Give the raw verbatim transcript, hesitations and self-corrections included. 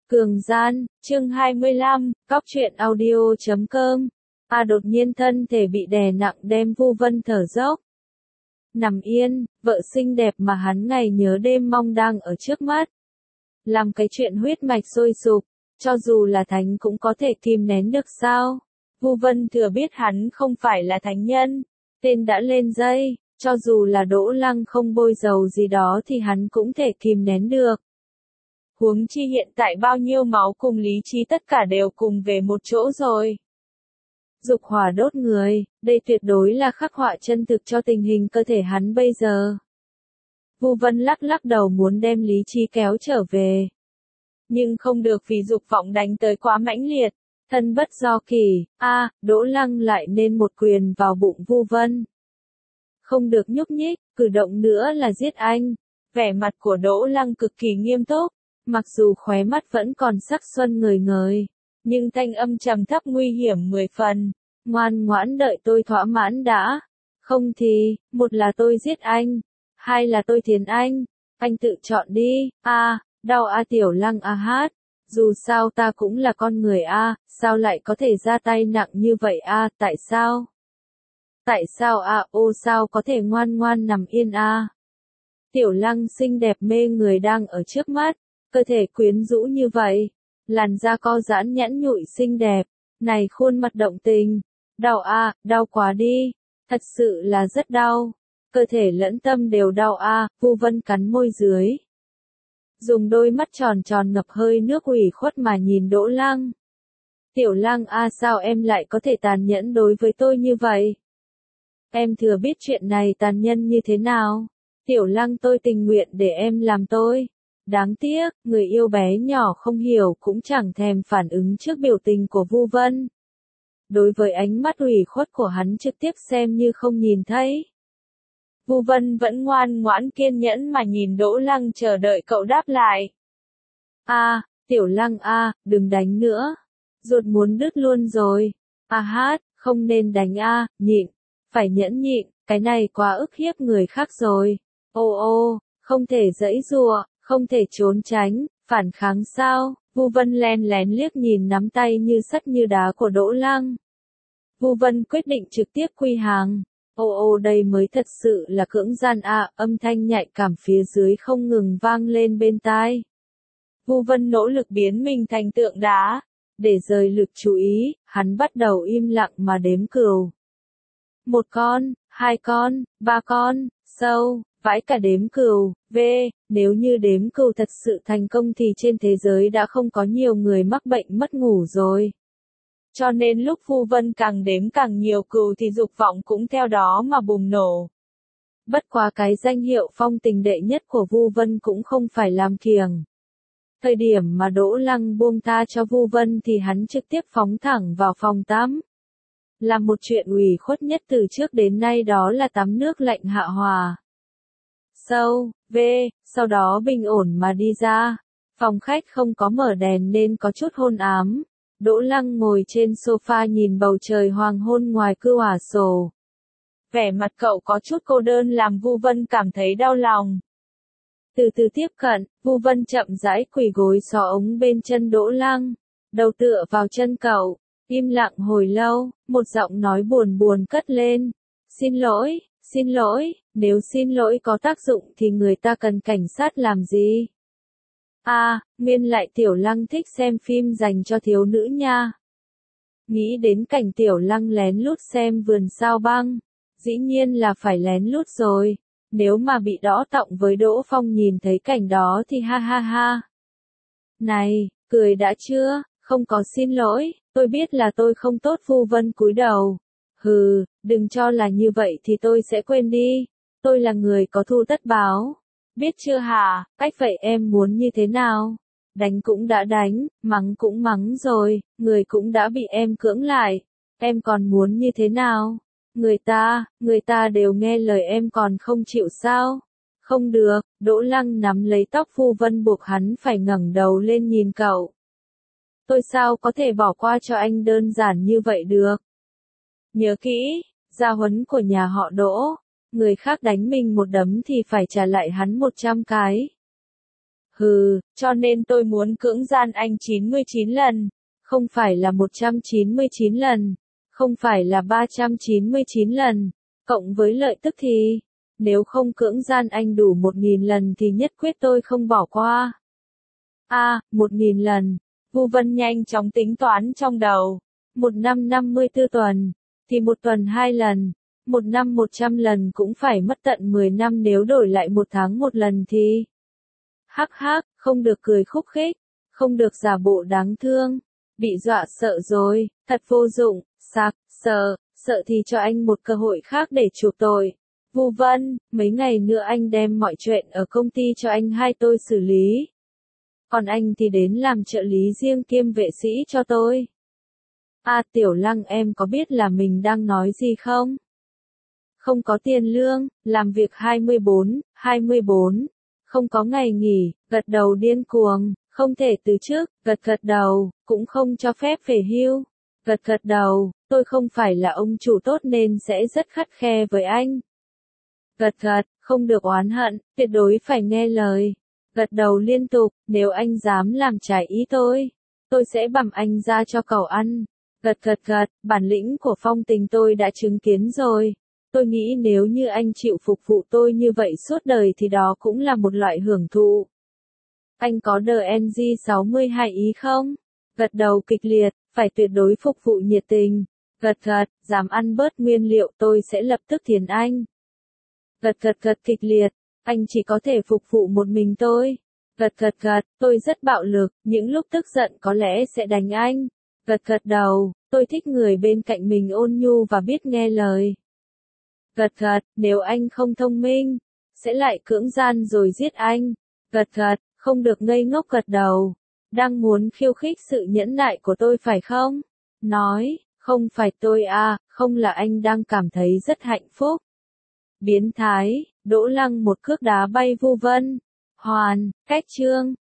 Cường gian, chương hai mươi lăm, cóc truyện audio chấm com. A đột nhiên thân thể bị đè nặng đem Vu Vân thở dốc. Nằm yên, vợ xinh đẹp mà hắn ngày nhớ đêm mong đang ở trước mắt. Làm cái chuyện huyết mạch sôi sục, cho dù là thánh cũng có thể kìm nén được sao? Vu Vân thừa biết hắn không phải là thánh nhân, tên đã lên dây, cho dù là Đỗ Lăng không bôi dầu gì đó thì hắn cũng thể kìm nén được. Huống chi hiện tại bao nhiêu máu cùng lý trí tất cả đều cùng về một chỗ rồi. Dục hỏa đốt người, đây tuyệt đối là khắc họa chân thực cho tình hình cơ thể hắn bây giờ. Vu Vân lắc lắc đầu muốn đem lý trí kéo trở về. Nhưng không được vì dục vọng đánh tới quá mãnh liệt, thân bất do kỳ, a à, Đỗ Lăng lại nên một quyền vào bụng Vu Vân. Không được nhúc nhích, cử động nữa là giết anh. Vẻ mặt của Đỗ Lăng cực kỳ nghiêm túc. Mặc dù khóe mắt vẫn còn sắc xuân ngời ngời, nhưng thanh âm trầm thấp nguy hiểm mười phần. Ngoan ngoãn đợi tôi thỏa mãn đã. Không thì, một là tôi giết anh, hai là tôi thiến anh. Anh tự chọn đi. A, à, đau a à, Tiểu Lăng a à hát. Dù sao ta cũng là con người a, à, sao lại có thể ra tay nặng như vậy a, à, tại sao? Tại sao a, à, ô sao có thể ngoan ngoan nằm yên a? À? Tiểu Lăng xinh đẹp mê người đang ở trước mắt. Cơ thể quyến rũ như vậy, làn da co giãn nhẵn nhụi xinh đẹp, này khuôn mặt động tình, đau a, à, đau quá đi, thật sự là rất đau, cơ thể lẫn tâm đều đau a, à, Vu Vân cắn môi dưới. Dùng đôi mắt tròn tròn ngập hơi nước ủy khuất mà nhìn Đỗ Lăng. Tiểu Lăng a à, sao em lại có thể tàn nhẫn đối với tôi như vậy? Em thừa biết chuyện này tàn nhẫn như thế nào, Tiểu Lăng tôi tình nguyện để em làm tôi. Đáng tiếc, người yêu bé nhỏ không hiểu cũng chẳng thèm phản ứng trước biểu tình của Vu Vân. Đối với ánh mắt ủy khuất của hắn trực tiếp xem như không nhìn thấy. Vu Vân vẫn ngoan ngoãn kiên nhẫn mà nhìn Đỗ Lăng chờ đợi cậu đáp lại. A, à, Tiểu Lăng a, à, đừng đánh nữa. Ruột muốn đứt luôn rồi. A à hát, không nên đánh a, à, nhịn. Phải nhẫn nhịn, cái này quá ức hiếp người khác rồi. Ô ô, không thể giãy giụa. Không thể trốn tránh, phản kháng sao? Vu Vân len lén liếc nhìn nắm tay như sắt như đá của Đỗ Lăng. Vu Vân quyết định trực tiếp quy hàng. Ô ô đây mới thật sự là cưỡng gian a, à, âm thanh nhạy cảm phía dưới không ngừng vang lên bên tai. Vu Vân nỗ lực biến mình thành tượng đá. Để rời lực chú ý, hắn bắt đầu im lặng mà đếm cừu. Một con, hai con, ba con, sâu. Vãi cả đếm cừu, v, nếu như đếm cừu thật sự thành công thì trên thế giới đã không có nhiều người mắc bệnh mất ngủ rồi. Cho nên lúc Vu Vân càng đếm càng nhiều cừu thì dục vọng cũng theo đó mà bùng nổ. Bất quá cái danh hiệu phong tình đệ nhất của Vu Vân cũng không phải làm kiềng. Thời điểm mà Đỗ Lăng buông tha cho Vu Vân thì hắn trực tiếp phóng thẳng vào phòng tắm. Làm một chuyện ủy khuất nhất từ trước đến nay đó là tắm nước lạnh hạ hòa. Sâu, v, sau đó bình ổn mà đi ra. Phòng khách không có mở đèn nên có chút hôn ám. Đỗ Lăng ngồi trên sofa nhìn bầu trời hoàng hôn ngoài cửa sổ. Vẻ mặt cậu có chút cô đơn làm Vu Vân cảm thấy đau lòng. Từ từ tiếp cận, Vu Vân chậm rãi quỳ gối xó ống bên chân Đỗ Lăng. Đầu tựa vào chân cậu, im lặng hồi lâu, một giọng nói buồn buồn cất lên. Xin lỗi. Xin lỗi, nếu xin lỗi có tác dụng thì người ta cần cảnh sát làm gì? A, à, nguyên lại Tiểu Lăng thích xem phim dành cho thiếu nữ nha. Nghĩ đến cảnh Tiểu Lăng lén lút xem vườn sao băng, dĩ nhiên là phải lén lút rồi, nếu mà bị Đỗ Tọng với Đỗ Phong nhìn thấy cảnh đó thì ha ha ha. Này, cười đã chưa, không có xin lỗi, tôi biết là tôi không tốt. Vu Vân cúi đầu. Hừ, đừng cho là như vậy thì tôi sẽ quên đi. Tôi là người có thù tất báo. Biết chưa hả, cách vậy em muốn như thế nào? Đánh cũng đã đánh, mắng cũng mắng rồi, người cũng đã bị em cưỡng lại. Em còn muốn như thế nào? Người ta, người ta đều nghe lời em còn không chịu sao? Không được, Đỗ Lăng nắm lấy tóc Vu Vân buộc hắn phải ngẩng đầu lên nhìn cậu. Tôi sao có thể bỏ qua cho anh đơn giản như vậy được? Nhớ kỹ, gia huấn của nhà họ Đỗ, người khác đánh mình một đấm thì phải trả lại hắn một trăm cái. Hừ, cho nên tôi muốn cưỡng gian anh chín mươi chín lần, không phải là một trăm chín mươi chín lần, không phải là ba trăm chín mươi chín lần, cộng với lợi tức thì, nếu không cưỡng gian anh đủ một nghìn lần thì nhất quyết tôi không bỏ qua. A, à, một nghìn lần, Vu Vân nhanh chóng tính toán trong đầu, một năm năm mươi tư tuần, thì một tuần hai lần, một năm một trăm lần cũng phải mất tận mười năm nếu đổi lại một tháng một lần thì... Hắc hắc, không được cười khúc khích, không được giả bộ đáng thương, bị dọa sợ rồi, thật vô dụng, sặc, sợ, sợ thì cho anh một cơ hội khác để chuộc tội. Vu Vân, mấy ngày nữa anh đem mọi chuyện ở công ty cho anh hai tôi xử lý. Còn anh thì đến làm trợ lý riêng kiêm vệ sĩ cho tôi. À Tiểu Lăng em có biết là mình đang nói gì không? Không có tiền lương, làm việc hai mươi bốn, hai mươi bốn, không có ngày nghỉ, gật đầu điên cuồng, không thể từ chức, gật gật đầu, cũng không cho phép về hưu. Gật gật đầu, tôi không phải là ông chủ tốt nên sẽ rất khắt khe với anh. Gật gật, không được oán hận, tuyệt đối phải nghe lời. Gật đầu liên tục, nếu anh dám làm trái ý tôi, tôi sẽ bằm anh ra cho cậu ăn. Gật gật gật, bản lĩnh của Phong Tình tôi đã chứng kiến rồi. Tôi nghĩ nếu như anh chịu phục vụ tôi như vậy suốt đời thì đó cũng là một loại hưởng thụ. Anh có đê en giê sáu mươi hai ý không? Gật đầu kịch liệt, phải tuyệt đối phục vụ nhiệt tình. Gật gật, dám ăn bớt nguyên liệu tôi sẽ lập tức thiến anh. Gật gật gật kịch liệt, anh chỉ có thể phục vụ một mình tôi. Gật gật gật, tôi rất bạo lực, những lúc tức giận có lẽ sẽ đánh anh. Gật gật đầu, tôi thích người bên cạnh mình ôn nhu và biết nghe lời. Gật gật, nếu anh không thông minh, sẽ lại cưỡng gian rồi giết anh. Gật gật, không được ngây ngốc gật đầu. Đang muốn khiêu khích sự nhẫn nại của tôi phải không? Nói, không phải tôi à, không là anh đang cảm thấy rất hạnh phúc. Biến thái, Đỗ Lăng một cước đá bay Vu Vân. Hoàn, cách chương.